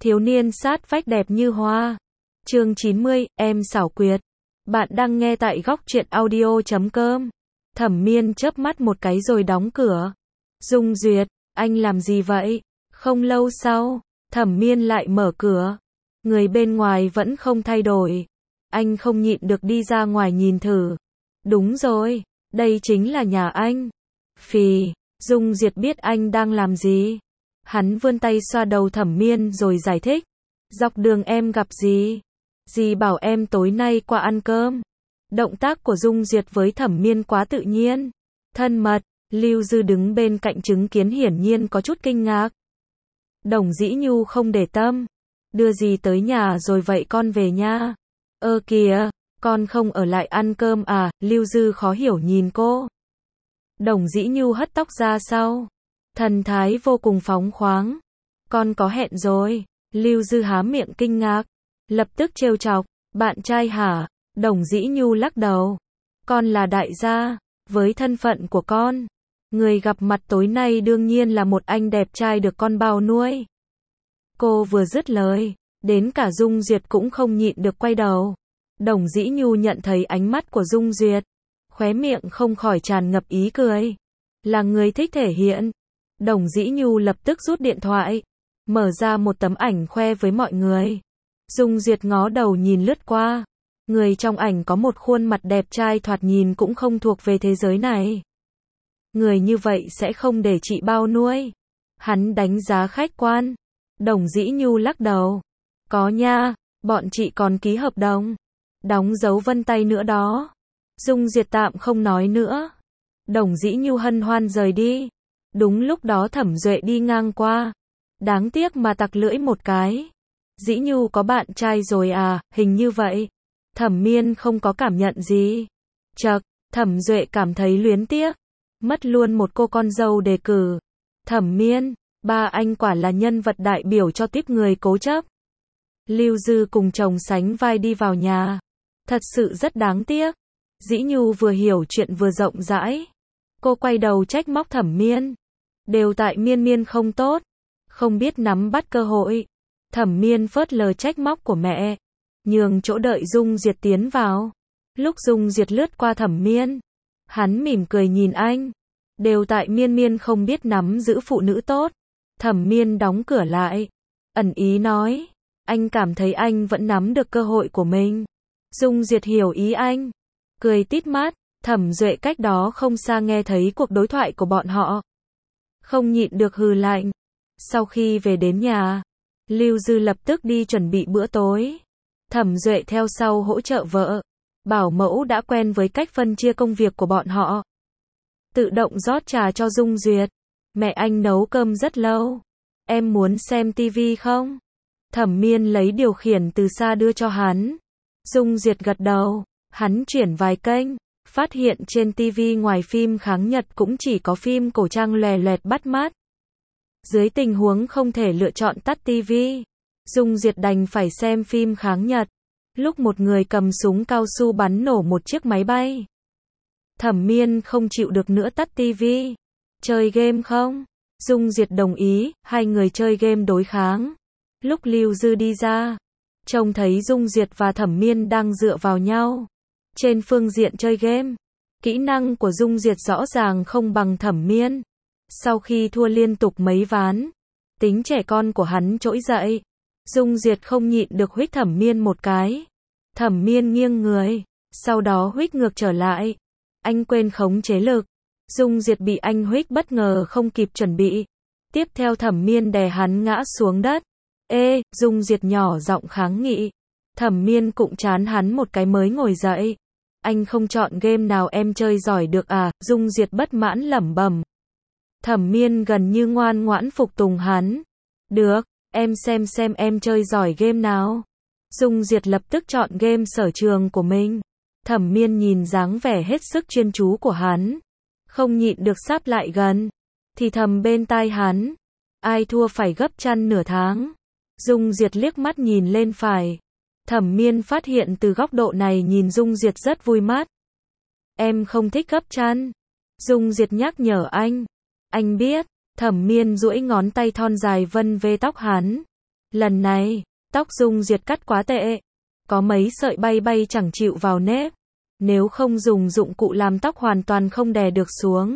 Thiếu niên sát vách đẹp như hoa. Chương 90, em xảo quyệt. Bạn đang nghe tại góc truyện audio.com. Thẩm Miên chớp mắt một cái rồi đóng cửa. Dung Duyệt, anh làm gì vậy? Không lâu sau, Thẩm Miên lại mở cửa. Người bên ngoài vẫn không thay đổi. Anh không nhịn được đi ra ngoài nhìn thử. Đúng rồi, đây chính là nhà anh. Phì, Dung Duyệt biết anh đang làm gì. Hắn vươn tay xoa đầu Thẩm Miên rồi giải thích. Dọc đường em gặp gì? Dì bảo em tối nay qua ăn cơm. Động tác của Dung Duyệt với Thẩm Miên quá tự nhiên, thân mật. Lưu Dư đứng bên cạnh chứng kiến hiển nhiên có chút kinh ngạc. Đồng Dĩ Nhu không để tâm. Đưa dì tới nhà rồi vậy con về nha. Ơ kìa, con không ở lại ăn cơm à? Lưu Dư khó hiểu nhìn cô. Đồng Dĩ Nhu hất tóc ra sau. Thần thái vô cùng phóng khoáng. Con có hẹn rồi. Lưu Dư há miệng kinh ngạc. Lập tức trêu chọc. Bạn trai hả? Đồng Dĩ Nhu lắc đầu. Con là đại gia. Với thân phận của con, người gặp mặt tối nay đương nhiên là một anh đẹp trai được con bao nuôi. Cô vừa dứt lời, đến cả Dung Duyệt cũng không nhịn được quay đầu. Đồng Dĩ Nhu nhận thấy ánh mắt của Dung Duyệt, khóe miệng không khỏi tràn ngập ý cười. Là người thích thể hiện. Đồng Dĩ Nhu lập tức rút điện thoại, mở ra một tấm ảnh khoe với mọi người. Dung Duyệt ngó đầu nhìn lướt qua. Người trong ảnh có một khuôn mặt đẹp trai thoạt nhìn cũng không thuộc về thế giới này. Người như vậy sẽ không để chị bao nuôi. Hắn đánh giá khách quan. Đồng Dĩ Nhu lắc đầu. Có nha, bọn chị còn ký hợp đồng. Đóng dấu vân tay nữa đó. Dung Duyệt tạm không nói nữa. Đồng Dĩ Nhu hân hoan rời đi. Đúng lúc đó Thẩm Duệ đi ngang qua. Đáng tiếc mà tặc lưỡi một cái. Dĩ Nhu có bạn trai rồi à? Hình như vậy. Thẩm Miên không có cảm nhận gì. Chậc, Thẩm Duệ cảm thấy luyến tiếc. Mất luôn một cô con dâu đề cử. Thẩm Miên, ba anh quả là nhân vật đại biểu cho tiếp người cố chấp. Lưu Dư cùng chồng sánh vai đi vào nhà. Thật sự rất đáng tiếc. Dĩ Nhu vừa hiểu chuyện vừa rộng rãi. Cô quay đầu trách móc Thẩm Miên. Đều tại Miên Miên không tốt. Không biết nắm bắt cơ hội. Thẩm Miên phớt lờ trách móc của mẹ. Nhường chỗ đợi Dung Duyệt tiến vào. Lúc Dung Duyệt lướt qua Thẩm Miên, hắn mỉm cười nhìn anh. Đều tại Miên Miên không biết nắm giữ phụ nữ tốt. Thẩm Miên đóng cửa lại. Ẩn ý nói. Anh cảm thấy anh vẫn nắm được cơ hội của mình. Dung Duyệt hiểu ý anh. Cười tít mắt. Thẩm Duệ cách đó không xa nghe thấy cuộc đối thoại của bọn họ. Không nhịn được hừ lạnh. Sau khi về đến nhà, Lưu Dư lập tức đi chuẩn bị bữa tối. Thẩm Duệ theo sau hỗ trợ vợ. Bảo mẫu đã quen với cách phân chia công việc của bọn họ. Tự động rót trà cho Dung Duyệt. Mẹ anh nấu cơm rất lâu. Em muốn xem tivi không? Thẩm Miên lấy điều khiển từ xa đưa cho hắn. Dung Duyệt gật đầu. Hắn chuyển vài kênh. Phát hiện trên tivi ngoài phim kháng Nhật cũng chỉ có phim cổ trang lòe loẹt bắt mắt. Dưới tình huống không thể lựa chọn tắt tivi, Dung Duyệt đành phải xem phim kháng Nhật. Lúc một người cầm súng cao su bắn nổ một chiếc máy bay. Thẩm Miên không chịu được nữa tắt tivi. Chơi game không? Dung Duyệt đồng ý, hai người chơi game đối kháng. Lúc Lưu Dư đi ra, trông thấy Dung Duyệt và Thẩm Miên đang dựa vào nhau. Trên phương diện chơi game, kỹ năng của Dung Duyệt rõ ràng không bằng Thẩm Miên. Sau khi thua liên tục mấy ván, tính trẻ con của hắn trỗi dậy. Dung Duyệt không nhịn được huých Thẩm Miên một cái. Thẩm Miên nghiêng người, sau đó huých ngược trở lại. Anh quên khống chế lực. Dung Duyệt bị anh huých bất ngờ không kịp chuẩn bị. Tiếp theo Thẩm Miên đè hắn ngã xuống đất. Ê, Dung Duyệt nhỏ giọng kháng nghị. Thẩm Miên cũng chán hắn một cái mới ngồi dậy. Anh không chọn game nào em chơi giỏi được à? Dung Duyệt bất mãn lẩm bẩm. Thẩm Miên gần như ngoan ngoãn phục tùng hắn. Được, em xem em chơi giỏi game nào. Dung Duyệt lập tức chọn game sở trường của mình. Thẩm Miên nhìn dáng vẻ hết sức chuyên chú của hắn, không nhịn được sáp lại gần, thì thầm bên tai hắn. Ai thua phải gấp chăn nửa tháng. Dung Duyệt liếc mắt nhìn lên phải. Thẩm Miên phát hiện từ góc độ này nhìn Dung Duyệt rất vui mắt. Em không thích gấp chăn. Dung Duyệt nhắc nhở anh. Anh biết. Thẩm Miên duỗi ngón tay thon dài vân về tóc hắn. Lần này, tóc Dung Duyệt cắt quá tệ. Có mấy sợi bay bay chẳng chịu vào nếp. Nếu không dùng dụng cụ làm tóc hoàn toàn không đè được xuống.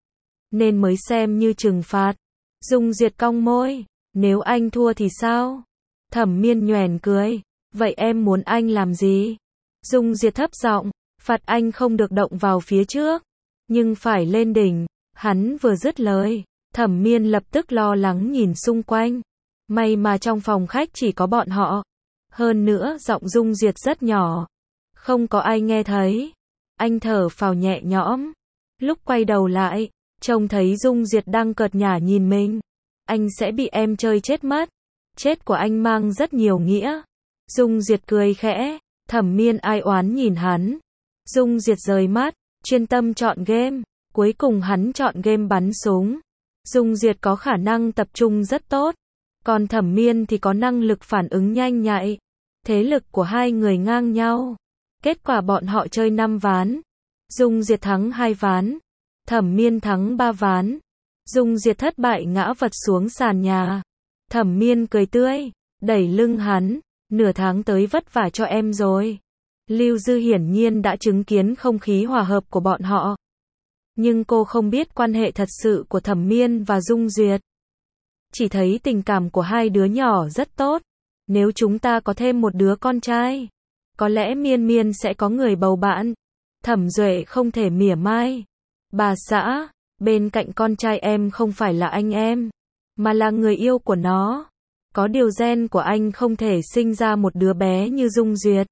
Nên mới xem như trừng phạt. Dung Duyệt cong môi. Nếu anh thua thì sao? Thẩm Miên nhoẻn cười. Vậy em muốn anh làm gì? Dung Duyệt thấp giọng. Phạt anh không được động vào phía trước. Nhưng phải lên đỉnh. Hắn vừa dứt lời. Thẩm Miên lập tức lo lắng nhìn xung quanh. May mà trong phòng khách chỉ có bọn họ. Hơn nữa giọng Dung Duyệt rất nhỏ. Không có ai nghe thấy. Anh thở phào nhẹ nhõm. Lúc quay đầu lại, trông thấy Dung Duyệt đang cợt nhả nhìn mình. Anh sẽ bị em chơi chết mất. Chết của anh mang rất nhiều nghĩa. Dung Duyệt cười khẽ. Thẩm Miên ai oán nhìn hắn. Dung Duyệt rời mắt, chuyên tâm chọn game. Cuối cùng hắn chọn game bắn súng. Dung Duyệt có khả năng tập trung rất tốt. Còn Thẩm Miên thì có năng lực phản ứng nhanh nhạy. Thế lực của hai người ngang nhau. Kết quả bọn họ chơi 5 ván. Dung Duyệt thắng 2 ván. Thẩm Miên thắng 3 ván. Dung Duyệt thất bại ngã vật xuống sàn nhà. Thẩm Miên cười tươi, đẩy lưng hắn. Nửa tháng tới vất vả cho em rồi. Lưu Dư hiển nhiên đã chứng kiến không khí hòa hợp của bọn họ. Nhưng cô không biết quan hệ thật sự của Thẩm Miên và Dung Duyệt. Chỉ thấy tình cảm của hai đứa nhỏ rất tốt. Nếu chúng ta có thêm một đứa con trai, có lẽ Miên Miên sẽ có người bầu bạn. Thẩm Duệ không thể mỉa mai. Bà xã, bên cạnh con trai em không phải là anh em, mà là người yêu của nó. Có điều gen của anh không thể sinh ra một đứa bé như Dung Duyệt.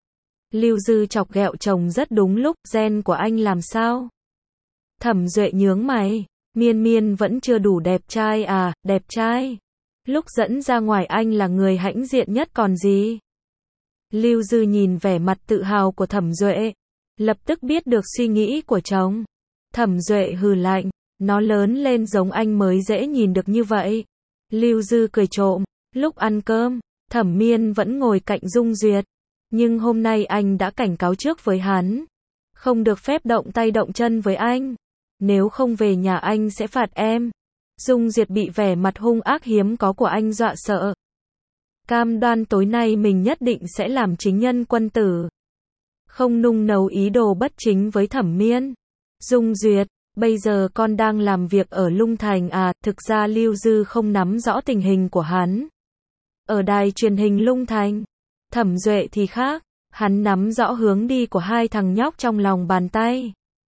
Lưu Dư chọc ghẹo chồng rất đúng lúc, gen của anh làm sao? Thẩm Duệ nhướng mày, Miên Miên vẫn chưa đủ đẹp trai à, đẹp trai. Lúc dẫn ra ngoài anh là người hãnh diện nhất còn gì. Lưu Dư nhìn vẻ mặt tự hào của Thẩm Duệ, lập tức biết được suy nghĩ của chồng. Thẩm Duệ hừ lạnh, nó lớn lên giống anh mới dễ nhìn được như vậy. Lưu Dư cười trộm, lúc ăn cơm, Thẩm Miên vẫn ngồi cạnh Dung Duyệt. Nhưng hôm nay anh đã cảnh cáo trước với hắn. Không được phép động tay động chân với anh. Nếu không về nhà anh sẽ phạt em. Dung Duyệt bị vẻ mặt hung ác hiếm có của anh dọa sợ. Cam đoan tối nay mình nhất định sẽ làm chính nhân quân tử. Không nung nấu ý đồ bất chính với Thẩm Miên. Dung Duyệt, bây giờ con đang làm việc ở Lung Thành à? Thực ra Lưu Dư không nắm rõ tình hình của hắn. Ở đài truyền hình Lung Thành, Thẩm Duệ thì khác. Hắn nắm rõ hướng đi của hai thằng nhóc trong lòng bàn tay.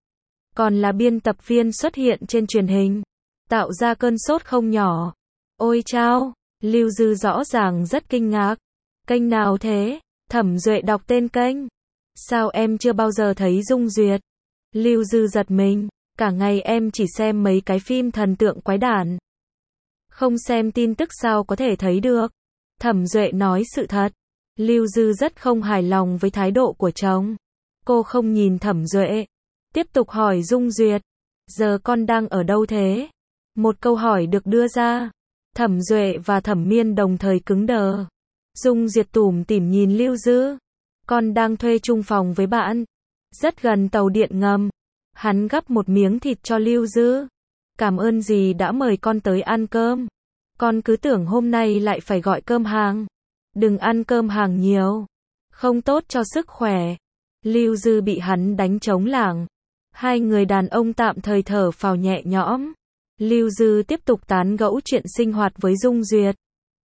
Còn là biên tập viên xuất hiện trên truyền hình, tạo ra cơn sốt không nhỏ. Ôi chao, Lưu Dư rõ ràng rất kinh ngạc. Kênh nào thế? Thẩm Duệ đọc tên kênh. Sao em chưa bao giờ thấy Dung Duyệt? Lưu Dư giật mình, cả ngày em chỉ xem mấy cái phim thần tượng quái đản. Không xem tin tức sao có thể thấy được. Thẩm Duệ nói sự thật. Lưu Dư rất không hài lòng với thái độ của chồng. Cô không nhìn Thẩm Duệ, tiếp tục hỏi Dung Duyệt. Giờ con đang ở đâu thế? Một câu hỏi được đưa ra. Thẩm Duệ và Thẩm Miên đồng thời cứng đờ. Dung Duyệt tủm tỉm nhìn Lưu Dư. Con đang thuê chung phòng với bạn. Rất gần tàu điện ngầm. Hắn gắp một miếng thịt cho Lưu Dư. Cảm ơn dì đã mời con tới ăn cơm. Con cứ tưởng hôm nay lại phải gọi cơm hàng. Đừng ăn cơm hàng nhiều. Không tốt cho sức khỏe. Lưu Dư bị hắn đánh trống lảng. Hai người đàn ông tạm thời thở phào nhẹ nhõm. Lưu Dư tiếp tục tán gẫu chuyện sinh hoạt với Dung Duyệt.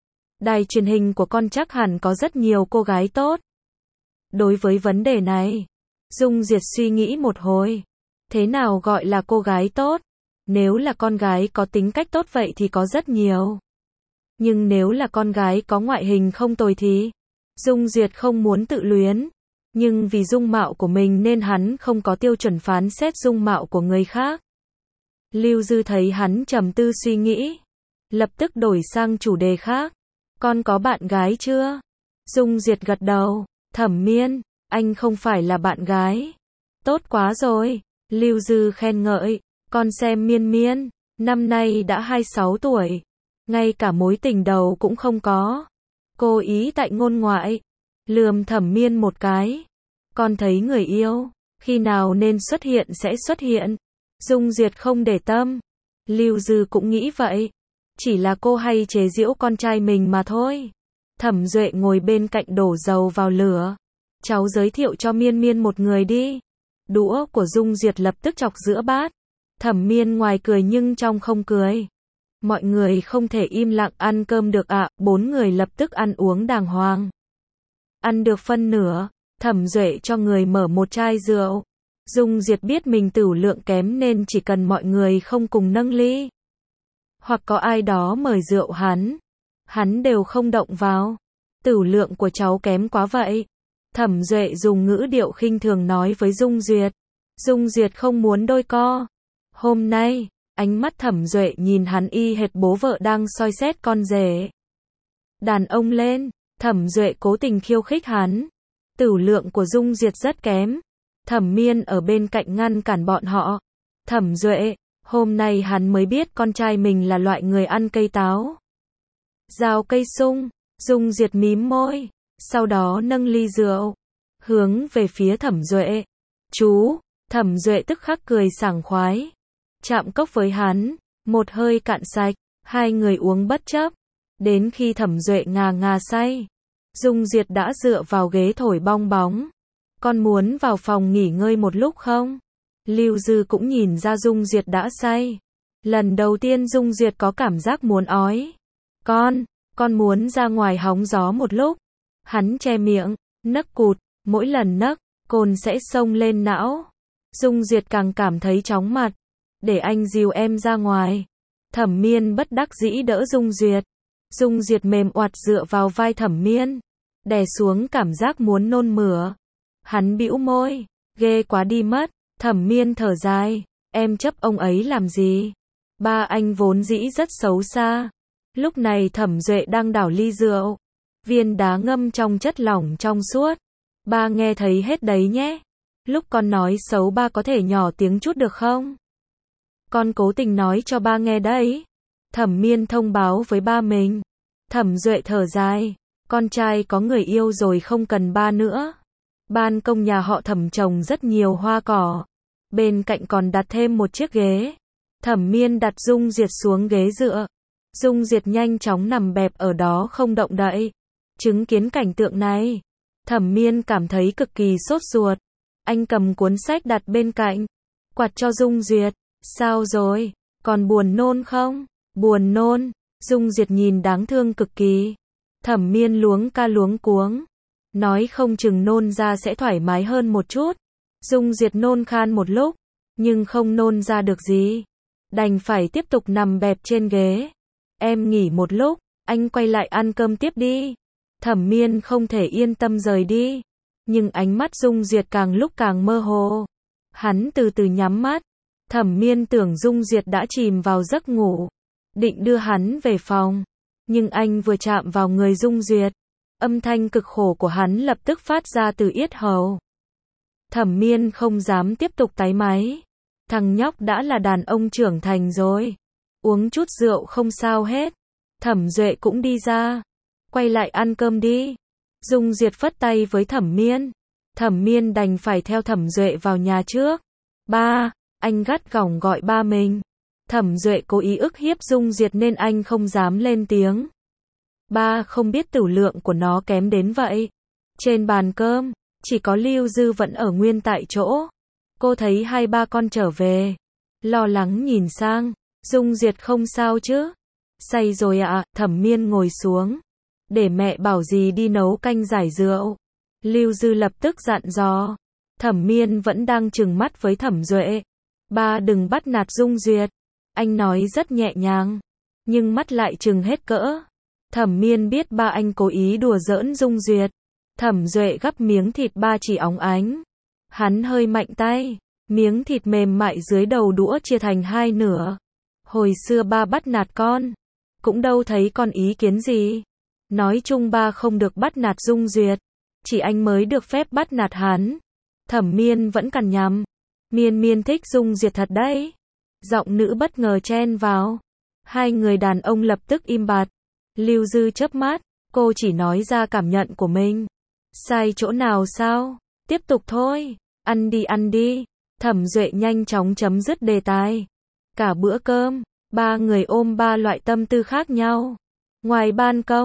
Đài truyền hình của con chắc hẳn có rất nhiều cô gái tốt. Đối với vấn đề này, Dung Duyệt suy nghĩ một hồi. Thế nào gọi là cô gái tốt? Nếu là con gái có tính cách tốt vậy thì có rất nhiều. Nhưng nếu là con gái có ngoại hình không tồi thì Dung Duyệt không muốn tự luyến. Nhưng vì dung mạo của mình nên hắn không có tiêu chuẩn phán xét dung mạo của người khác. Lưu Dư thấy hắn trầm tư suy nghĩ, lập tức đổi sang chủ đề khác. Con có bạn gái chưa? Dung Duyệt gật đầu. Thẩm Miên, anh không phải là bạn gái. Tốt quá rồi. Lưu Dư khen ngợi. Con xem Miên Miên, năm nay đã 26 tuổi. Ngay cả mối tình đầu cũng không có. Cô ý tại ngôn ngoại. Lườm Thẩm Miên một cái. Con thấy người yêu, khi nào nên xuất hiện sẽ xuất hiện. Dung Duyệt không để tâm. Lưu Dư cũng nghĩ vậy. Chỉ là cô hay chế giễu con trai mình mà thôi. Thẩm Duệ ngồi bên cạnh đổ dầu vào lửa. Cháu giới thiệu cho Miên Miên một người đi. Đũa của Dung Duyệt lập tức chọc giữa bát. Thẩm Miên ngoài cười nhưng trong không cười. Mọi người không thể im lặng ăn cơm được ạ, 4 người lập tức ăn uống đàng hoàng. Ăn được phân nửa, Thẩm Duệ cho người mở một chai rượu. Dung Duyệt biết mình tửu lượng kém nên chỉ cần mọi người không cùng nâng ly, hoặc có ai đó mời rượu hắn đều không động vào. Tửu lượng của cháu kém quá vậy. Thẩm Duệ dùng ngữ điệu khinh thường nói với Dung Duyệt. Dung Duyệt không muốn đôi co. Hôm nay, ánh mắt Thẩm Duệ nhìn hắn y hệt bố vợ đang soi xét con rể. Đàn ông lên, Thẩm Duệ cố tình khiêu khích hắn. Tửu lượng của Dung Duyệt rất kém. Thẩm Miên ở bên cạnh ngăn cản bọn họ. Thẩm Duệ, hôm nay hắn mới biết con trai mình là loại người ăn cây táo. Rào cây sung, Dung Duyệt mím môi, sau đó nâng ly rượu, hướng về phía Thẩm Duệ. Chú, Thẩm Duệ tức khắc cười sảng khoái. Chạm cốc với hắn, một hơi cạn sạch, hai người uống bất chấp. Đến khi Thẩm Duệ ngà ngà say, Dung Duyệt đã dựa vào ghế thổi bong bóng. Con muốn vào phòng nghỉ ngơi một lúc không? Lưu Dư cũng nhìn ra Dung Duyệt đã say. Lần đầu tiên Dung Duyệt có cảm giác muốn ói. Con muốn ra ngoài hóng gió một lúc. Hắn che miệng, nấc cụt, mỗi lần nấc, cồn sẽ xông lên não. Dung Duyệt càng cảm thấy chóng mặt. Để anh dìu em ra ngoài. Thẩm Miên bất đắc dĩ đỡ Dung Duyệt. Dung Duyệt mềm oặt dựa vào vai Thẩm Miên, đè xuống cảm giác muốn nôn mửa. Hắn bĩu môi, ghê quá đi mất. Thẩm Miên thở dài, em chấp ông ấy làm gì? Ba anh vốn dĩ rất xấu xa. Lúc này Thẩm Duệ đang đảo ly rượu, viên đá ngâm trong chất lỏng trong suốt. Ba nghe thấy hết đấy nhé. Lúc con nói xấu ba có thể nhỏ tiếng chút được không? Con cố tình nói cho ba nghe đấy. Thẩm Miên thông báo với ba mình. Thẩm Duệ thở dài, con trai có người yêu rồi không cần ba nữa. Ban công nhà họ Thẩm trồng rất nhiều hoa cỏ. Bên cạnh còn đặt thêm một chiếc ghế. Thẩm Miên đặt Dung Duyệt xuống ghế dựa. Dung Duyệt nhanh chóng nằm bẹp ở đó không động đậy. Chứng kiến cảnh tượng này, Thẩm Miên cảm thấy cực kỳ sốt ruột. Anh cầm cuốn sách đặt bên cạnh, quạt cho Dung Duyệt. Sao rồi? Còn buồn nôn không? Buồn nôn. Dung Duyệt nhìn đáng thương cực kỳ. Thẩm Miên luống ca luống cuống, nói không chừng nôn ra sẽ thoải mái hơn một chút. Dung Duyệt nôn khan một lúc, nhưng không nôn ra được gì. Đành phải tiếp tục nằm bẹp trên ghế. Em nghỉ một lúc, anh quay lại ăn cơm tiếp đi. Thẩm Miên không thể yên tâm rời đi. Nhưng ánh mắt Dung Duyệt càng lúc càng mơ hồ. Hắn từ từ nhắm mắt. Thẩm Miên tưởng Dung Duyệt đã chìm vào giấc ngủ, định đưa hắn về phòng. Nhưng anh vừa chạm vào người Dung Duyệt, âm thanh cực khổ của hắn lập tức phát ra từ yết hầu. Thẩm Miên không dám tiếp tục táy máy. Thằng nhóc đã là đàn ông trưởng thành rồi. Uống chút rượu không sao hết. Thẩm Duệ cũng đi ra. Quay lại ăn cơm đi. Dung Duyệt phất tay với Thẩm Miên. Thẩm Miên đành phải theo Thẩm Duệ vào nhà trước. Ba, anh gắt gỏng gọi ba mình. Thẩm Duệ cố ý ức hiếp Dung Duyệt nên anh không dám lên tiếng. Ba không biết tửu lượng của nó kém đến vậy. Trên bàn cơm, chỉ có Lưu Dư vẫn ở nguyên tại chỗ. Cô thấy hai ba con trở về, lo lắng nhìn sang. Dung Duyệt không sao chứ? Say rồi ạ. Thẩm Miên ngồi xuống. Để mẹ bảo gì đi nấu canh giải rượu. Lưu Dư lập tức dặn dò. Thẩm Miên vẫn đang trừng mắt với Thẩm Duệ. Ba đừng bắt nạt Dung Duyệt. Anh nói rất nhẹ nhàng, nhưng mắt lại trừng hết cỡ. Thẩm Miên biết ba anh cố ý đùa giỡn Dung Duyệt. Thẩm Duệ gắp miếng thịt ba chỉ óng ánh. Hắn hơi mạnh tay, miếng thịt mềm mại dưới đầu đũa chia thành hai nửa. Hồi xưa ba bắt nạt con, cũng đâu thấy con ý kiến gì. Nói chung ba không được bắt nạt Dung Duyệt, chỉ anh mới được phép bắt nạt hắn. Thẩm Miên vẫn cằn nhằn. Miên Miên thích Dung Duyệt thật đấy. Giọng nữ bất ngờ chen vào. Hai người đàn ông lập tức im bặt. Lưu Dư chớp mắt, cô chỉ nói ra cảm nhận của mình. Sai chỗ nào sao? Tiếp tục thôi. Ăn đi. Thẩm Duệ nhanh chóng chấm dứt đề tài. Cả bữa cơm, ba người ôm ba loại tâm tư khác nhau. Ngoài ban công,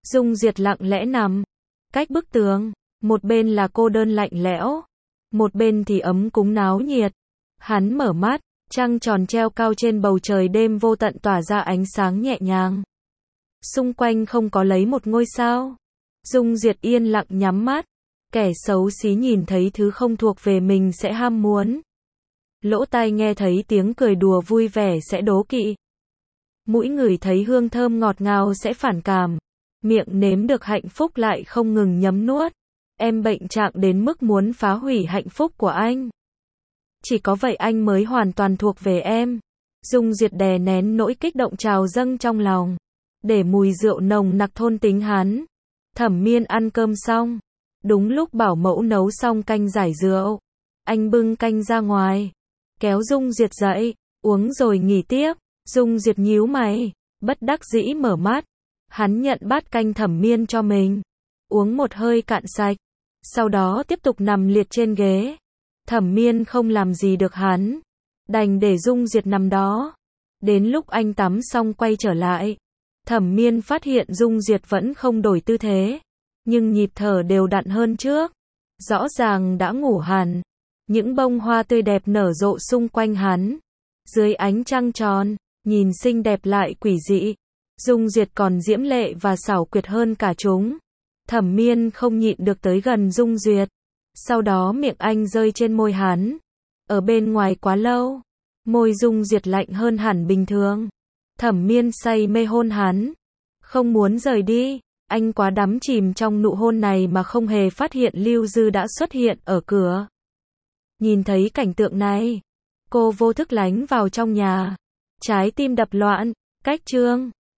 Dung Diệt lặng lẽ nằm cách bức tường, một bên là cô đơn lạnh lẽo, một bên thì ấm cúng náo nhiệt. Hắn mở mắt, trăng tròn treo cao trên bầu trời đêm vô tận tỏa ra ánh sáng nhẹ nhàng. Xung quanh không có lấy một ngôi sao. Dung Diệt yên lặng nhắm mắt, kẻ xấu xí nhìn thấy thứ không thuộc về mình sẽ ham muốn. Lỗ tai nghe thấy tiếng cười đùa vui vẻ sẽ đố kỵ. Mũi ngửi thấy hương thơm ngọt ngào sẽ phản cảm. Miệng nếm được hạnh phúc lại không ngừng nhấm nuốt. Em bệnh trạng đến mức muốn phá hủy hạnh phúc của anh. Chỉ có vậy anh mới hoàn toàn thuộc về em. Dung Diệt đè nén nỗi kích động trào dâng trong lòng, để mùi rượu nồng nặc thôn tính hắn. Thẩm Miên ăn cơm xong, đúng lúc bảo mẫu nấu xong canh giải rượu. Anh bưng canh ra ngoài, kéo Dung Diệt dậy, uống rồi nghỉ tiếp. Dung Diệt nhíu mày, bất đắc dĩ mở mắt. Hắn nhận bát canh Thẩm Miên cho mình, uống một hơi cạn sạch, sau đó tiếp tục nằm liệt trên ghế. Thẩm Miên không làm gì được hắn, đành để Dung Diệt nằm đó. Đến lúc anh tắm xong quay trở lại, Thẩm Miên phát hiện Dung Diệt vẫn không đổi tư thế, nhưng nhịp thở đều đặn hơn trước. Rõ ràng đã ngủ hẳn. Những bông hoa tươi đẹp nở rộ xung quanh hắn, dưới ánh trăng tròn, nhìn xinh đẹp lại quỷ dị. Dung Diệt còn diễm lệ và xảo quyệt hơn cả chúng. Thẩm Miên không nhịn được tới gần Dung Diệt. Sau đó miệng anh rơi trên môi hắn. Ở bên ngoài quá lâu, môi Dung Diệt lạnh hơn hẳn bình thường. Thẩm Miên say mê hôn hắn, không muốn rời đi. Anh quá đắm chìm trong nụ hôn này mà không hề phát hiện Lưu Dư đã xuất hiện ở cửa. Nhìn thấy cảnh tượng này, cô vô thức lánh vào trong nhà. Trái tim đập loạn. Cách chương